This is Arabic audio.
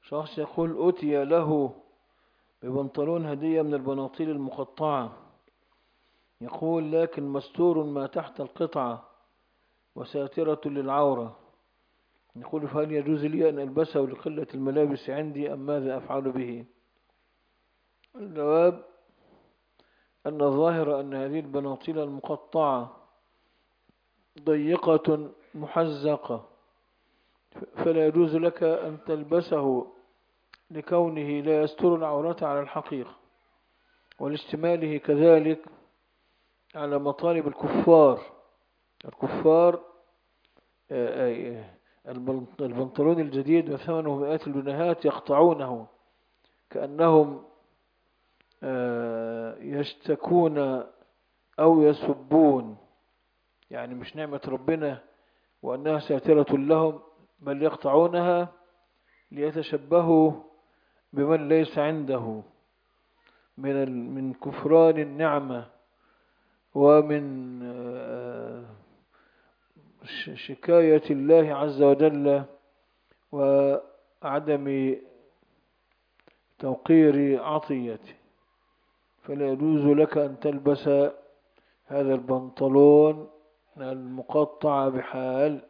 شخص يقول أتي له ببنطلون هدية من البناطيل المقطعة، يقول لكن مستور ما تحت القطعة وساترة للعورة، يقول فهل يجوز لي أن ألبسه لقلة الملابس عندي أم ماذا أفعل به؟ الجواب أن الظاهر أن هذه البناطيل المقطعة ضيقة محزقة، فلا يجوز لك أن تلبسه لكونه لا يستر العورة على الحقيقة، ولاشتماله كذلك على مطالب الكفار. البنطلون الجديد وثمنه مئات الجنيهات يقطعونه كأنهم يشتكون أو يسبون، يعني مش نعمة ربنا وأنها ساترة لهم، بل يقطعونها ليتشبهوا بمن ليس عنده من كفران النعمة ومن شكاية الله عز وجل وعدم توقير عطيته. فلا يجوز لك أن تلبس هذا البنطلون المقطع بحال،